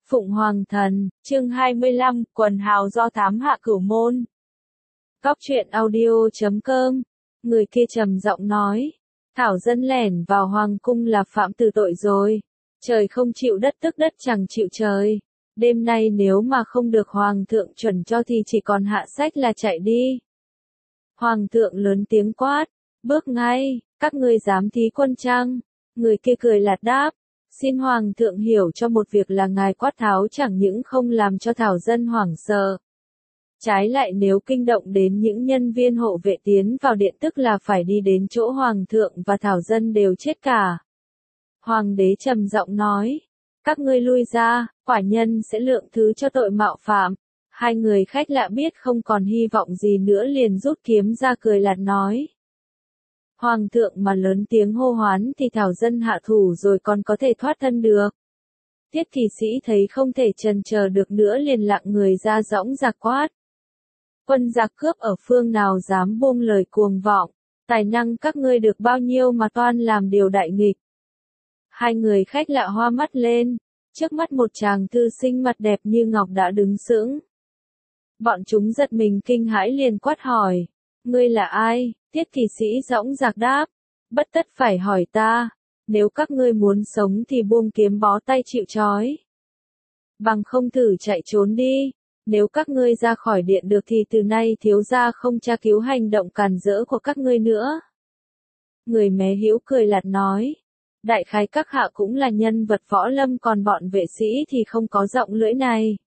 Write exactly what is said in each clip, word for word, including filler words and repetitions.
Phụng Hoàng Thần, chương hai mươi lăm, quần hào do thám hạ cửu môn. Góc truyện audio chấm com, người kia trầm giọng nói. Thảo dân lẻn vào hoàng cung là phạm tử tội rồi. Trời không chịu đất tức đất chẳng chịu trời. Đêm nay nếu mà không được hoàng thượng chuẩn cho thì chỉ còn hạ sách là chạy đi. Hoàng thượng lớn tiếng quát. Bước ngay, các ngươi dám thí quân chăng? Người kia cười lạt đáp. Xin Hoàng thượng hiểu cho một việc là ngài quát tháo chẳng những không làm cho thảo dân hoảng sợ. Trái lại nếu kinh động đến những nhân viên hộ vệ tiến vào điện tức là phải đi đến chỗ Hoàng thượng và thảo dân đều chết cả. Hoàng đế trầm giọng nói. Các ngươi lui ra, quả nhân sẽ lượng thứ cho tội mạo phạm. Hai người khách lạ biết không còn hy vọng gì nữa liền rút kiếm ra cười lạt nói. Hoàng thượng mà lớn tiếng hô hoán thì thảo dân hạ thủ rồi còn có thể thoát thân được. Tiết kỳ sĩ thấy không thể chần chờ được nữa liền lặng người ra dõng dạc quát. Quân giặc cướp ở phương nào dám buông lời cuồng vọng, tài năng các ngươi được bao nhiêu mà toan làm điều đại nghịch. Hai người khách lạ hoa mắt lên, trước mắt một chàng thư sinh mặt đẹp như ngọc đã đứng sững. Bọn chúng giật mình kinh hãi liền quát hỏi, ngươi là ai? Tiết kỳ sĩ dõng dạc đáp, bất tất phải hỏi ta, nếu các ngươi muốn sống thì buông kiếm bó tay chịu trói. Bằng không thử chạy trốn đi, nếu các ngươi ra khỏi điện được thì từ nay thiếu gia không tra cứu hành động càn rỡ của các ngươi nữa. Người mé hữu cười lạt nói, đại khái các hạ cũng là nhân vật võ lâm còn bọn vệ sĩ thì không có giọng lưỡi này.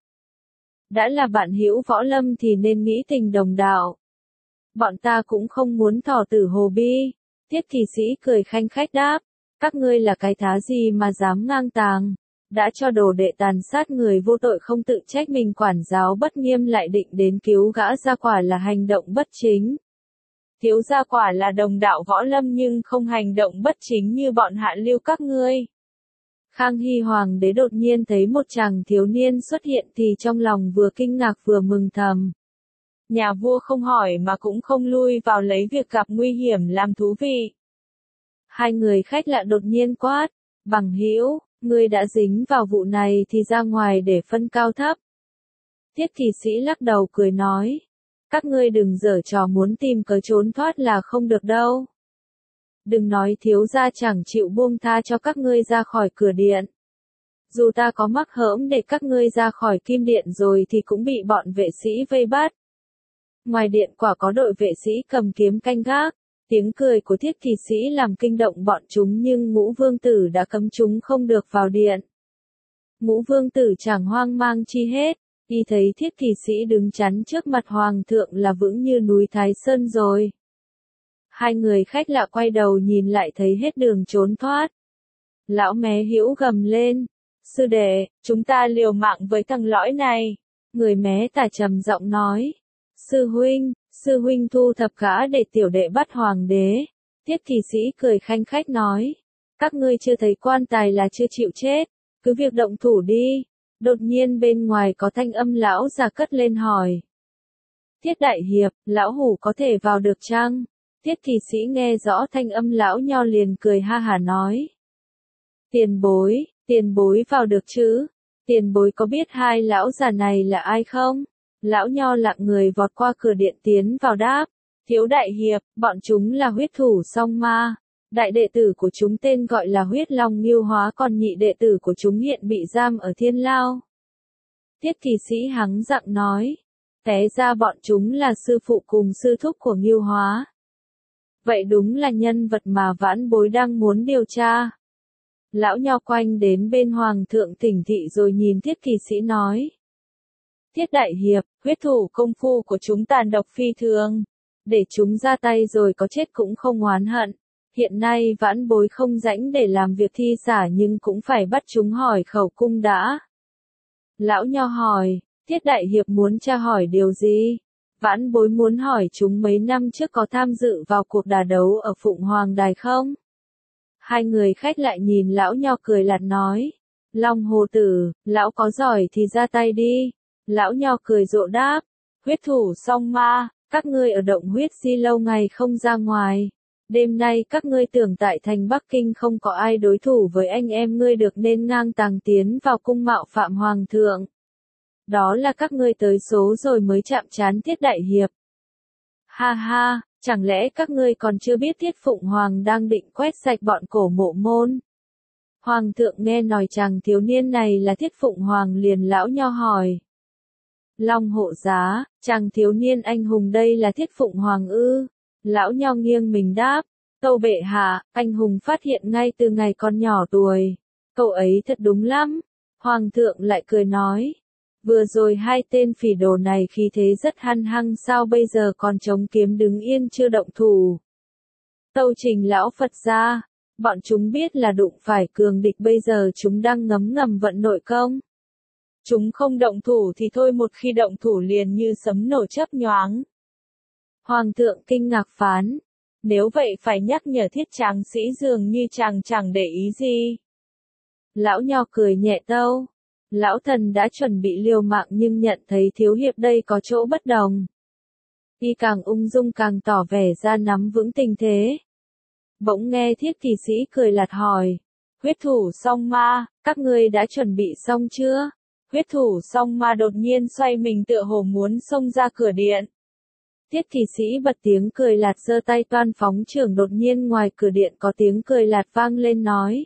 Đã là bạn hữu võ lâm thì nên nghĩ tình đồng đạo. Bọn ta cũng không muốn thỏ tử hồ bi. Tiết kỳ sĩ cười khanh khách đáp. Các ngươi là cái thá gì mà dám ngang tàng. Đã cho đồ đệ tàn sát người vô tội không tự trách mình quản giáo bất nghiêm lại định đến cứu gã ra quả là hành động bất chính. Thiếu gia quả là đồng đạo võ lâm nhưng không hành động bất chính như bọn hạ lưu các ngươi. Khang Hy Hoàng đế đột nhiên thấy một chàng thiếu niên xuất hiện thì trong lòng vừa kinh ngạc vừa mừng thầm. Nhà vua không hỏi mà cũng không lui vào lấy việc gặp nguy hiểm làm thú vị. Hai người khách lạ đột nhiên quát, bằng hữu, ngươi đã dính vào vụ này thì ra ngoài để phân cao thấp. Tiết kỳ sĩ lắc đầu cười nói, các ngươi đừng giở trò muốn tìm cớ trốn thoát là không được đâu. Đừng nói thiếu gia chẳng chịu buông tha cho các ngươi ra khỏi cửa điện. Dù ta có mắc hỡm để các ngươi ra khỏi kim điện rồi thì cũng bị bọn vệ sĩ vây bắt. Ngoài điện quả có đội vệ sĩ cầm kiếm canh gác, tiếng cười của thiết kỳ sĩ làm kinh động bọn chúng nhưng ngũ vương tử đã cấm chúng không được vào điện. Ngũ vương tử chẳng hoang mang chi hết, y thấy thiết kỳ sĩ đứng chắn trước mặt hoàng thượng là vững như núi Thái Sơn rồi. Hai người khách lạ quay đầu nhìn lại thấy hết đường trốn thoát. Lão mé hữu gầm lên, sư đệ, chúng ta liều mạng với thằng lõi này. Người mé tả trầm giọng nói. Sư huynh, sư huynh thu thập gã để tiểu đệ bắt hoàng đế. Tiết kỳ sĩ cười khanh khách nói. Các ngươi chưa thấy quan tài là chưa chịu chết, cứ việc động thủ đi. Đột nhiên bên ngoài có thanh âm lão già cất lên hỏi. Tiết đại hiệp, lão hủ có thể vào được chăng? Tiết kỳ sĩ nghe rõ thanh âm lão nho liền cười ha hả nói. Tiền bối, tiền bối vào được chứ? Tiền bối có biết hai lão già này là ai không? Lão nho lặng người vọt qua cửa điện tiến vào đáp. Thiếu đại hiệp, bọn chúng là huyết thủ song ma. Đại đệ tử của chúng tên gọi là huyết long nghiêu hóa còn nhị đệ tử của chúng hiện bị giam ở thiên lao. Tiết kỳ sĩ hắng giọng nói. Té ra bọn chúng là sư phụ cùng sư thúc của nghiêu hóa. Vậy đúng là nhân vật mà vãn bối đang muốn điều tra. Lão nho quanh đến bên hoàng thượng tỉnh thị rồi nhìn thiết kỳ sĩ nói. Tiết đại hiệp, huyết thủ công phu của chúng tàn độc phi thường. Để chúng ra tay rồi có chết cũng không oán hận. Hiện nay vãn bối không rảnh để làm việc thi xả nhưng cũng phải bắt chúng hỏi khẩu cung đã. Lão nho hỏi, Tiết đại hiệp muốn tra hỏi điều gì? Vãn bối muốn hỏi chúng mấy năm trước có tham dự vào cuộc đả đấu ở Phụng Hoàng Đài không? Hai người khách lại nhìn lão nho cười lạt nói. Long hồ tử, lão có giỏi thì ra tay đi. Lão nho cười rộ đáp. Huyết thủ song ma, các ngươi ở động huyết si lâu ngày không ra ngoài. Đêm nay các ngươi tưởng tại thành Bắc Kinh không có ai đối thủ với anh em ngươi được nên ngang tàng tiến vào cung mạo phạm hoàng thượng. Đó là các ngươi tới số rồi mới chạm trán Tiết đại hiệp. Ha ha, chẳng lẽ các ngươi còn chưa biết Tiết Phụng Hoàng đang định quét sạch bọn Cổ Mộ Môn? Hoàng thượng nghe nói chàng thiếu niên này là Tiết Phụng Hoàng liền lão nho hỏi. Long hộ giá, chàng thiếu niên anh hùng đây là Tiết Phụng Hoàng ư? Lão nho nghiêng mình đáp, tâu bệ hạ, anh hùng phát hiện ngay từ ngày còn nhỏ tuổi. Cậu ấy thật đúng lắm. Hoàng thượng lại cười nói, vừa rồi hai tên phỉ đồ này khí thế rất hăng hăng sao bây giờ còn chống kiếm đứng yên chưa động thủ. Tâu trình lão Phật ra, bọn chúng biết là đụng phải cường địch bây giờ chúng đang ngấm ngầm vận nội công. Chúng không động thủ thì thôi một khi động thủ liền như sấm nổ chớp nhoáng. Hoàng thượng kinh ngạc phán, nếu vậy phải nhắc nhở Thiết tráng sĩ dường như chàng chẳng để ý gì. Lão nho cười nhẹ tâu, lão thần đã chuẩn bị liều mạng nhưng nhận thấy thiếu hiệp đây có chỗ bất đồng. Y càng ung dung càng tỏ vẻ ra nắm vững tình thế. Bỗng nghe Thiết kỳ sĩ cười lạt hỏi, huyết thủ song ma, các ngươi đã chuẩn bị xong chưa? Huyết thủ song ma đột nhiên xoay mình tựa hồ muốn xông ra cửa điện. Tiết kỳ sĩ bật tiếng cười lạt giơ tay toan phóng trưởng đột nhiên ngoài cửa điện có tiếng cười lạt vang lên nói.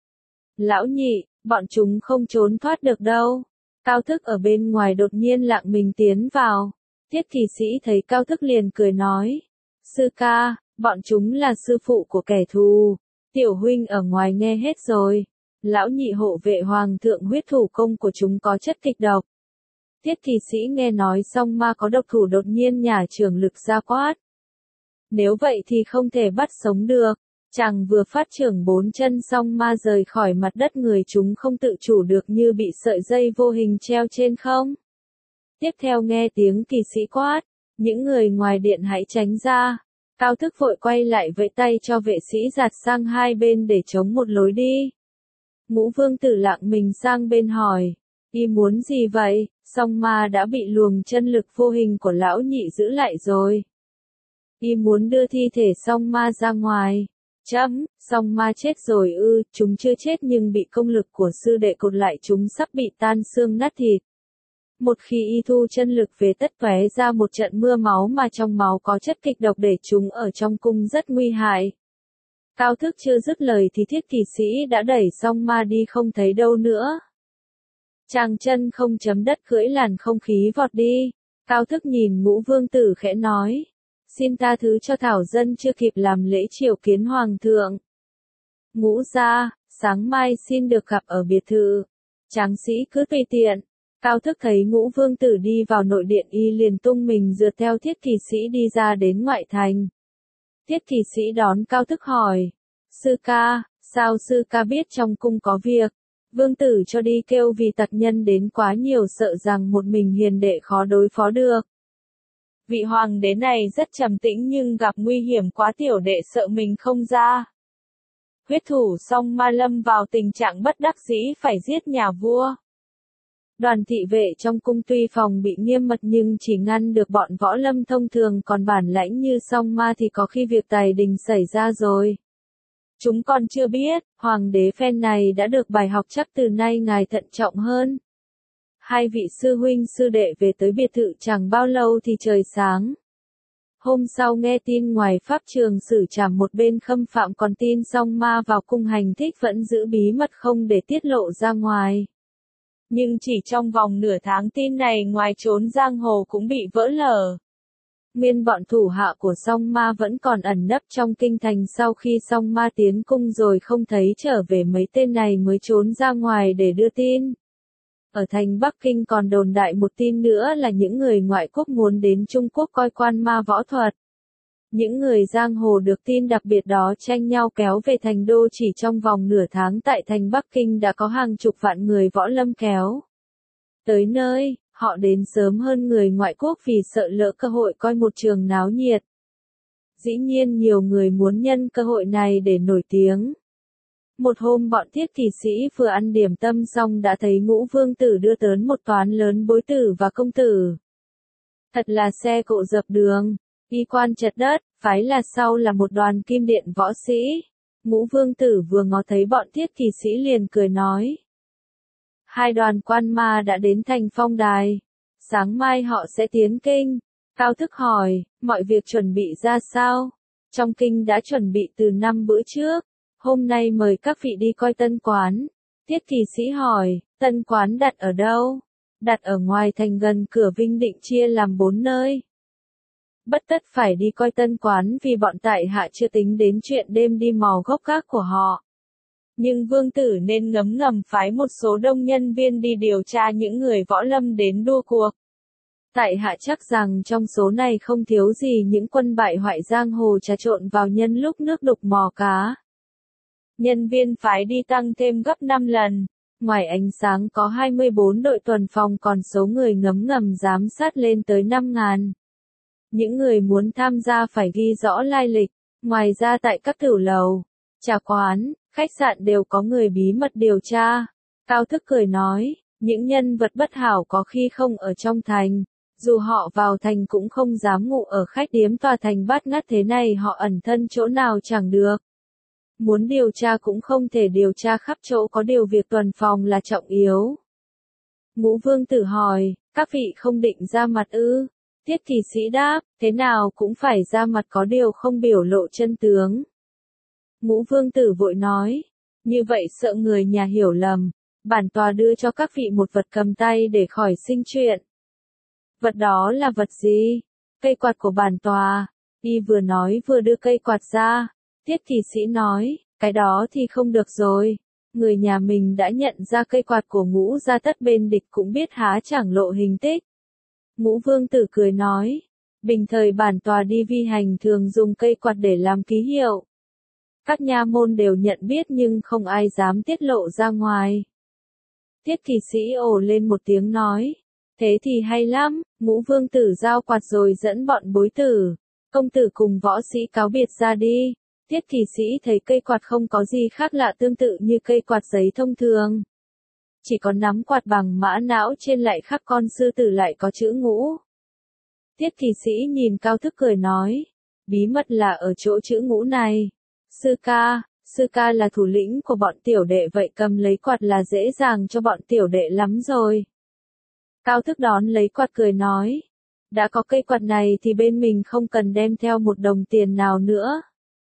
Lão nhị, bọn chúng không trốn thoát được đâu. Cao Thức ở bên ngoài đột nhiên lặng mình tiến vào. Tiết kỳ sĩ thấy Cao Thức liền cười nói. Sư ca, bọn chúng là sư phụ của kẻ thù. Tiểu huynh ở ngoài nghe hết rồi. Lão nhị hộ vệ hoàng thượng huyết thủ công của chúng có chất kịch độc. Tiết kỳ sĩ nghe nói xong ma có độc thủ đột nhiên nhả trường lực ra quát. Nếu vậy thì không thể bắt sống được. Chàng vừa phát trưởng bốn chân xong ma rời khỏi mặt đất người chúng không tự chủ được như bị sợi dây vô hình treo trên không. Tiếp theo nghe tiếng kỳ sĩ quát. Những người ngoài điện hãy tránh ra. Cao Thức vội quay lại vẫy tay cho vệ sĩ giạt sang hai bên để chống một lối đi. Ngũ vương tử lặng mình sang bên hỏi. Y muốn gì vậy? Song ma đã bị luồng chân lực vô hình của lão nhị giữ lại rồi. Y muốn đưa thi thể song ma ra ngoài. Chấm, song ma chết rồi ư, chúng chưa chết nhưng bị công lực của sư đệ cột lại chúng sắp bị tan xương nát thịt. Một khi y thu chân lực về tất tóe ra một trận mưa máu mà trong máu có chất kịch độc để chúng ở trong cung rất nguy hại. Cao Thức chưa dứt lời thì Thiết kỳ sĩ đã đẩy song ma đi không thấy đâu nữa. Chàng chân không chấm đất cưỡi làn không khí vọt đi. Cao Thức nhìn Ngũ vương tử khẽ nói. Xin tha thứ cho thảo dân chưa kịp làm lễ triều kiến hoàng thượng. Ngũ gia, sáng mai xin được gặp ở biệt thự. Tráng sĩ cứ tùy tiện. Cao Thức thấy Ngũ vương tử đi vào nội điện y liền tung mình rượt theo Thiết kỳ sĩ đi ra đến ngoại thành. Thiết kỳ sĩ đón Cao Thức hỏi. Sư ca, sao sư ca biết trong cung có việc? Vương tử cho đi kêu vì tặc nhân đến quá nhiều sợ rằng một mình hiền đệ khó đối phó được. Vị hoàng đế này rất trầm tĩnh nhưng gặp nguy hiểm quá tiểu đệ sợ mình không ra. Huyết thủ song ma lâm vào tình trạng bất đắc dĩ phải giết nhà vua. Đoàn thị vệ trong cung tuy phòng bị nghiêm mật nhưng chỉ ngăn được bọn võ lâm thông thường còn bản lãnh như song ma thì có khi việc tài đình xảy ra rồi. Chúng còn chưa biết, hoàng đế phen này đã được bài học chắc từ nay ngài thận trọng hơn. Hai vị sư huynh sư đệ về tới biệt thự chẳng bao lâu thì trời sáng. Hôm sau nghe tin ngoài pháp trường xử trảm một bên khâm phạm còn tin song ma vào cung hành thích vẫn giữ bí mật không để tiết lộ ra ngoài. Nhưng chỉ trong vòng nửa tháng tin này ngoài trốn giang hồ cũng bị vỡ lở. Nguyên bọn thủ hạ của song ma vẫn còn ẩn nấp trong kinh thành sau khi song ma tiến cung rồi không thấy trở về mấy tên này mới trốn ra ngoài để đưa tin. Ở thành Bắc Kinh còn đồn đại một tin nữa là những người ngoại quốc muốn đến Trung Quốc coi quan ma võ thuật. Những người giang hồ được tin đặc biệt đó tranh nhau kéo về thành đô chỉ trong vòng nửa tháng tại thành Bắc Kinh đã có hàng chục vạn người võ lâm kéo tới nơi. Họ đến sớm hơn người ngoại quốc vì sợ lỡ cơ hội coi một trường náo nhiệt. Dĩ nhiên nhiều người muốn nhân cơ hội này để nổi tiếng. Một hôm bọn Thiết kỳ sĩ vừa ăn điểm tâm xong đã thấy Ngũ vương tử đưa tới một toán lớn bối tử và công tử. Thật là xe cộ dập đường. Y quan chật đất, phái là sau là một đoàn kim điện võ sĩ. Ngũ vương tử vừa ngó thấy bọn thiết kỳ sĩ liền cười nói. Hai đoàn quan ma đã đến thành phong đài. Sáng mai họ sẽ tiến kinh. Cao Thức hỏi, mọi việc chuẩn bị ra sao? Trong kinh đã chuẩn bị từ năm bữa trước. Hôm nay mời các vị đi coi tân quán. Thiết kỳ sĩ hỏi, tân quán đặt ở đâu? Đặt ở ngoài thành gần cửa Vinh Định, chia làm bốn nơi. Bất tất phải đi coi tân quán vì bọn tại hạ chưa tính đến chuyện đêm đi mò gốc gác của họ. Nhưng vương tử nên ngấm ngầm phái một số đông nhân viên đi điều tra những người võ lâm đến đua cuộc. Tại hạ chắc rằng trong số này không thiếu gì những quân bại hoại giang hồ trà trộn vào nhân lúc nước đục mò cá. Nhân viên phái đi tăng thêm gấp năm lần. Ngoài ánh sáng có hai mươi bốn đội tuần phòng, còn số người ngấm ngầm giám sát lên tới năm ngàn. Những người muốn tham gia phải ghi rõ lai lịch. Ngoài ra tại các tiểu lầu, trà quán, khách sạn đều có người bí mật điều tra. Cao Thức cười nói, những nhân vật bất hảo có khi không ở trong thành. Dù họ vào thành cũng không dám ngủ ở khách điếm tòa thành bát ngát thế này, họ ẩn thân chỗ nào chẳng được. Muốn điều tra cũng không thể điều tra khắp chỗ, có điều việc tuần phòng là trọng yếu. Ngũ vương tử hỏi, các vị không định ra mặt ư? Tiết kỳ sĩ đáp, thế nào cũng phải ra mặt, có điều không biểu lộ chân tướng. Ngũ vương tử vội nói, như vậy sợ người nhà hiểu lầm, bản tòa đưa cho các vị một vật cầm tay để khỏi sinh chuyện. Vật đó là vật gì? Cây quạt của bản tòa. Y vừa nói vừa đưa cây quạt ra. Tiết kỳ sĩ nói, cái đó thì không được rồi. Người nhà mình đã nhận ra cây quạt của Ngũ gia, tất bên địch cũng biết há chẳng lộ hình tích. Ngũ vương tử cười nói, bình thời bản tòa đi vi hành thường dùng cây quạt để làm ký hiệu. Các nha môn đều nhận biết nhưng không ai dám tiết lộ ra ngoài. Tiết kỳ sĩ ồ lên một tiếng nói, thế thì hay lắm. Ngũ vương tử giao quạt rồi dẫn bọn bối tử, công tử cùng võ sĩ cáo biệt ra đi. Tiết kỳ sĩ thấy cây quạt không có gì khác lạ, tương tự như cây quạt giấy thông thường. Chỉ có nắm quạt bằng mã não, trên lại khắc con sư tử, lại có chữ Ngũ. Tiết kỳ sĩ nhìn Cao Thức cười nói, bí mật là ở chỗ chữ Ngũ này. Sư ca, sư ca là thủ lĩnh của bọn tiểu đệ, vậy cầm lấy quạt là dễ dàng cho bọn tiểu đệ lắm rồi. Cao Thức đón lấy quạt cười nói, đã có cây quạt này thì bên mình không cần đem theo một đồng tiền nào nữa.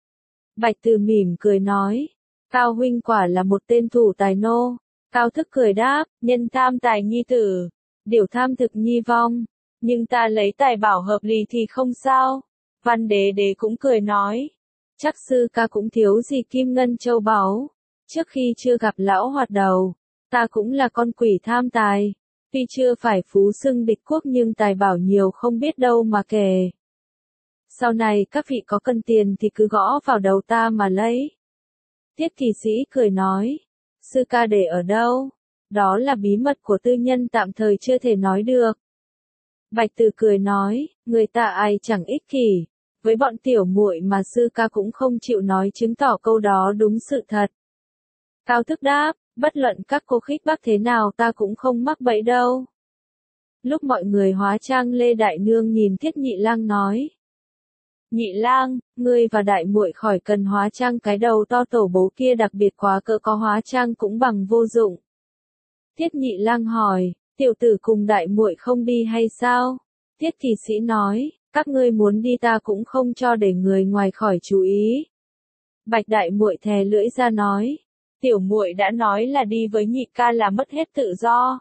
Bạch Từ mỉm cười nói, Cao huynh quả là một tên thủ tài nô. Cao Thức cười đáp, nhân tham tài nhi tử, điều tham thực nhi vong, nhưng ta lấy tài bảo hợp lý thì không sao. Văn Đế Đế cũng cười nói, chắc sư ca cũng thiếu gì kim ngân châu báu. Trước khi chưa gặp lão Hoạt Đầu, ta cũng là con quỷ tham tài. Tuy chưa phải phú xưng địch quốc nhưng tài bảo nhiều không biết đâu mà kể. Sau này các vị có cần tiền thì cứ gõ vào đầu ta mà lấy. Tiết kỳ sĩ cười nói, sư ca để ở đâu? Đó là bí mật của tư nhân, tạm thời chưa thể nói được. Bạch Từ cười nói, người ta ai chẳng ích kỷ, với bọn tiểu muội mà sư ca cũng không chịu nói, chứng tỏ câu đó đúng sự thật. Cao Thức đáp, bất luận các cô khích bác thế nào ta cũng không mắc bẫy đâu. Lúc mọi người hóa trang, Lê Đại Nương nhìn Thiết Nhị Lang nói, Nhị Lang, ngươi và đại muội khỏi cần hóa trang, cái đầu to tổ bố kia đặc biệt quá cỡ, có hóa trang cũng bằng vô dụng. Thiết Nhị Lang hỏi, tiểu tử cùng đại muội không đi hay sao? Tiết kỳ sĩ nói, các ngươi muốn đi ta cũng không cho để người ngoài khỏi chú ý. Bạch đại muội thè lưỡi ra nói, tiểu muội đã nói là đi với nhị ca là mất hết tự do.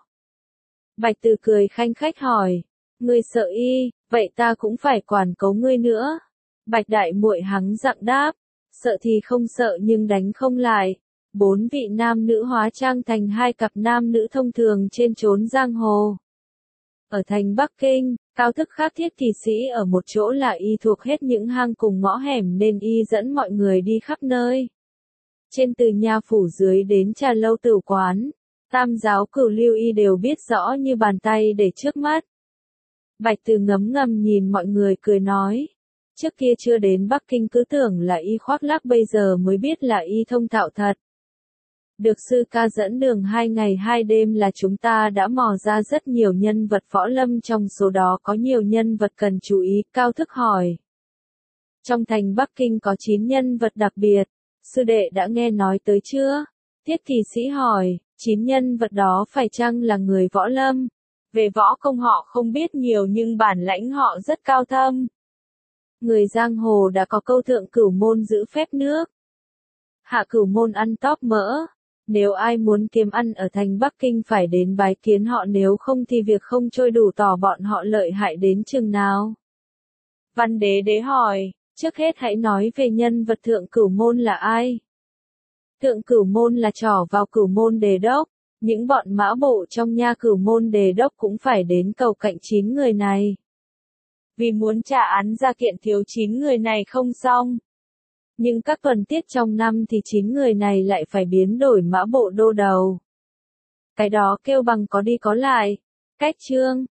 Bạch Từ cười khanh khách hỏi, ngươi sợ y, vậy ta cũng phải quản cấu ngươi nữa. Bạch đại muội hắng giọng đáp, sợ thì không sợ nhưng đánh không lại. Bốn vị nam nữ hóa trang thành hai cặp nam nữ thông thường trên chốn giang hồ. Ở thành Bắc Kinh, Cao Thức khác Thiết kỳ sĩ ở một chỗ là y thuộc hết những hang cùng ngõ hẻm nên y dẫn mọi người đi khắp nơi. Trên từ nha phủ dưới đến trà lâu tửu quán, tam giáo cửu lưu y đều biết rõ như bàn tay để trước mắt. Bạch Từ ngấm ngầm nhìn mọi người cười nói, trước kia chưa đến Bắc Kinh cứ tưởng là y khoác lác, bây giờ mới biết là y thông thạo thật. Được sư ca dẫn đường hai ngày hai đêm là chúng ta đã mò ra rất nhiều nhân vật võ lâm, trong số đó có nhiều nhân vật cần chú ý. Cao Thức hỏi, Trong thành Bắc Kinh có chín nhân vật đặc biệt, sư đệ đã nghe nói tới chưa? Thiết Kỳ Sĩ hỏi, chín nhân vật đó phải chăng là người võ lâm? Về võ công họ không biết nhiều nhưng bản lãnh họ rất cao thâm. Người giang hồ đã có câu thượng cửu môn giữ phép nước, hạ cửu môn ăn tóp mỡ. Nếu ai muốn kiếm ăn ở thành Bắc Kinh phải đến bái kiến họ, nếu không thì việc không trôi đủ tỏ bọn họ lợi hại đến chừng nào. Văn Đế Đế hỏi, trước hết hãy nói về nhân vật thượng cửu môn là ai? Thượng cửu môn là trỏ vào cửu môn đề đốc, những bọn mã bộ trong nha cửu môn đề đốc cũng phải đến cầu cạnh chín người này. Vì muốn trả án ra kiện thiếu chín người này không xong. Nhưng các tuần tiết trong năm thì chín người này lại phải biến đổi mã bộ đô đầu. Cái đó kêu bằng có đi có lại. Cách chương,